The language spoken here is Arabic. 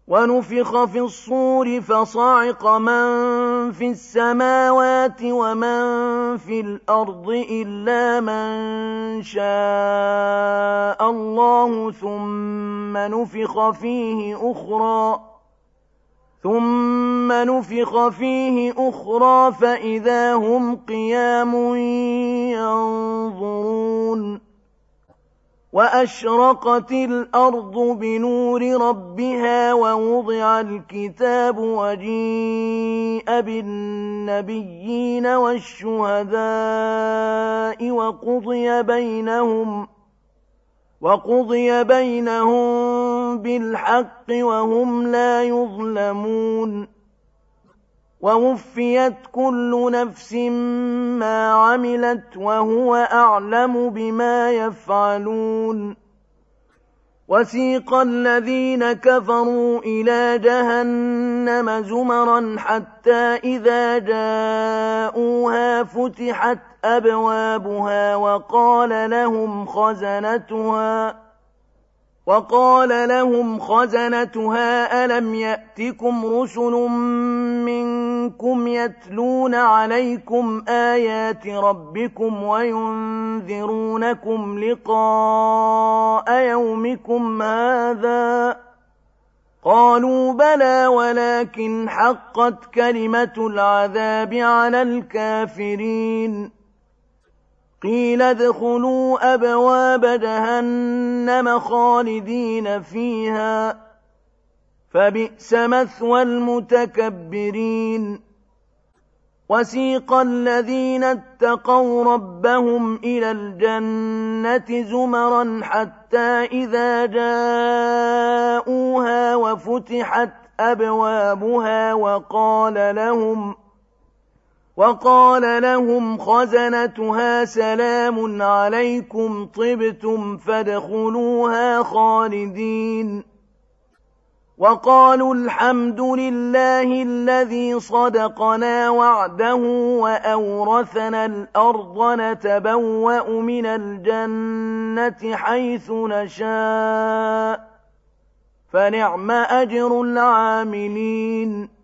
ونفخ في الصور فصعق من في السماوات ومن في الأرض إلا من شاء الله ثم نفخ فيه أخرى فإذا هم قيام ينظرون وأشرقت الأرض بنور ربها ووضع الكتاب وجيء بالنبيين والشهداء وقضي بينهم بالحق وهم لا يظلمون ووفيت كل نفس ما عملت وهو أعلم بما يفعلون وسيق الذين كفروا إلى جهنم زمرا حتى إذا جاءوها فتحت أبوابها وقال لهم خزنتها ألم يأتكم رسل منكم يتلون عليكم آيات ربكم وينذرونكم لقاء يومكم هذا قالوا بلى ولكن حقت كلمة العذاب على الكافرين قيل ادخلوا أبواب جهنم خالدين فيها فبئس مثوى المتكبرين وسيق الذين اتقوا ربهم إلى الجنة زمرا حتى إذا جاءوها وفتحت أبوابها وقال لهم خزنتها سلام عليكم طبتم فادخلوها خالدين وقالوا الحمد لله الذي صدقنا وعده وأورثنا الأرض نتبوأ من الجنة حيث نشاء فنعم أجر العاملين